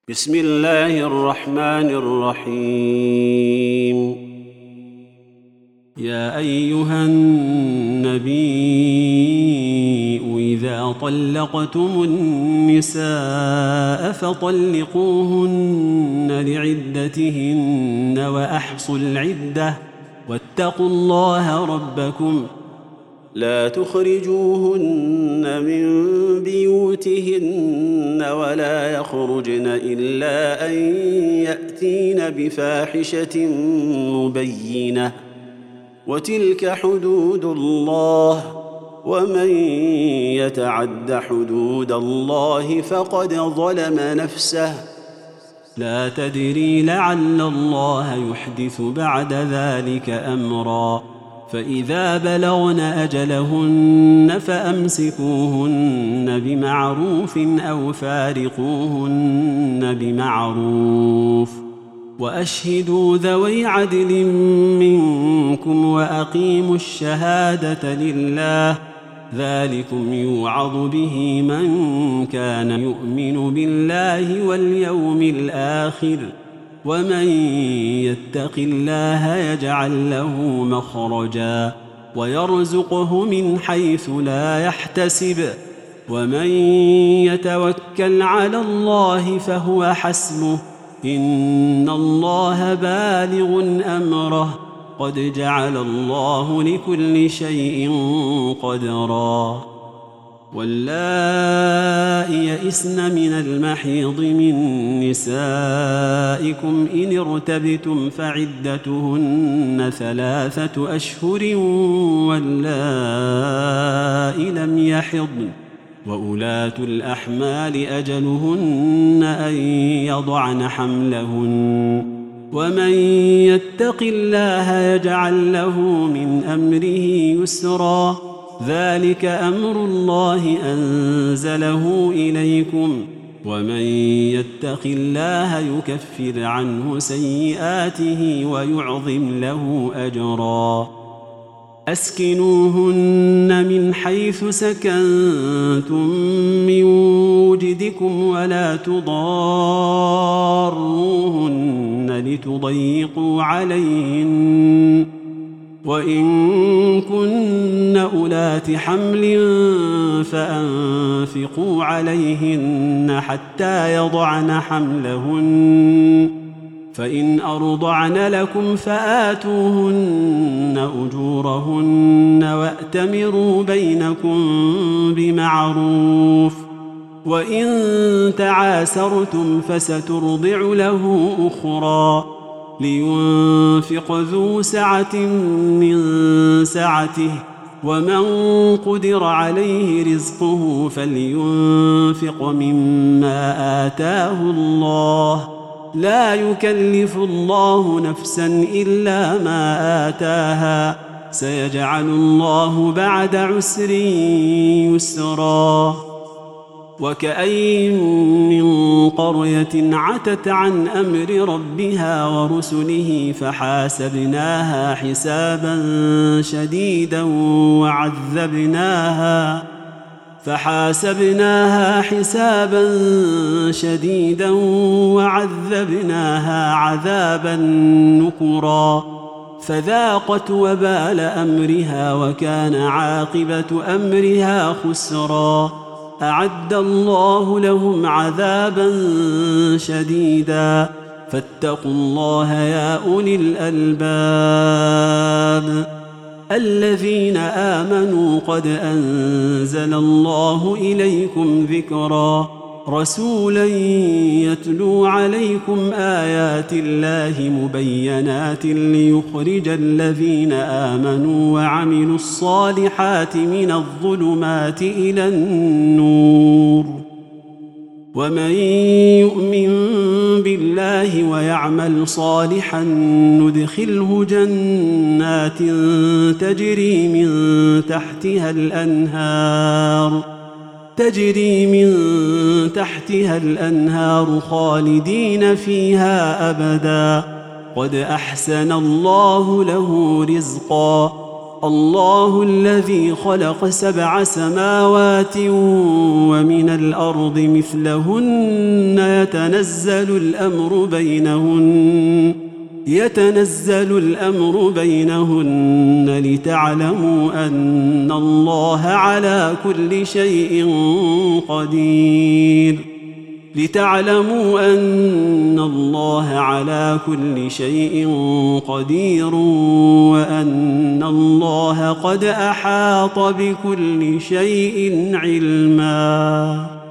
بسم الله الرحمن الرحيم. يا أيها النبي إذا طلقتم النساء فطلقوهن لعدتهن وأحصوا العدة واتقوا الله ربكم لا تخرجوهن من بيوتهن ولا يخرجن إلا أن يأتين بفاحشة مبينة وتلك حدود الله ومن يتعد حدود الله فقد ظلم نفسه لا تدري لعل الله يحدث بعد ذلك أمرا فإذا بلغن أجلهن فأمسكوهن بمعروف أو فارقوهن بمعروف وأشهدوا ذوي عدل منكم وأقيموا الشهادة لله ذلكم يوعظ به من كان يؤمن بالله واليوم الآخر ومن يتق الله يجعل له مخرجا ويرزقه من حيث لا يحتسب ومن يتوكل على الله فهو حسبه إن الله بالغ أمره قد جعل الله لكل شيء قدرا واللائي يئسن من المحيض من نسائكم إن ارتبتم فعدتهن 3 أشهر واللائي لم يحضن وأولاة الأحمال أجلهن أن يضعن حملهن ومن يتق الله يجعل له من أمره يسرا ذلك أمر الله أنزله إليكم ومن يتق الله يكفر عنه سيئاته ويعظم له أجرا أسكنوهن من حيث سكنتم من وجدكم ولا تضاروهن لتضيقوا عليهن وإن كن أولات حمل فأنفقوا عليهن حتى يضعن حملهن فإن أرضعن لكم فآتوهن أجورهن وأتمروا بينكم بمعروف وإن تعاسرتم فسترضع له أخرى لينفق ذو سعة من سعته ومن قدر عليه رزقه فلينفق مما آتاه الله لا يكلف الله نفسا إلا ما آتاها سيجعل الله بعد عسر يسرا وكأين من قرية عتت عن أمر ربها ورسله فحاسبناها حسابا شديدا وعذبناها عذابا نكرا فذاقت وبال أمرها وكان عاقبة أمرها خسرا أعد الله لهم عذابا شديدا فاتقوا الله يا أولي الألباب الذين آمنوا قد أنزل الله إليكم ذكرا رسولا يتلو عليكم آيات الله مبينات ليخرج الذين آمنوا وعملوا الصالحات من الظلمات إلى النور ومن يؤمن بالله ويعمل صالحا ندخله جنات تجري من تحتها الأنهار خالدين فيها أبدا قد أحسن الله له رزقا الله الذي خلق 7 سماوات ومن الأرض مثلهن يتنزل الأمر بينهن لتعلموا أن الله على كل شيء قدير وأن الله قد أحاط بكل شيء علما.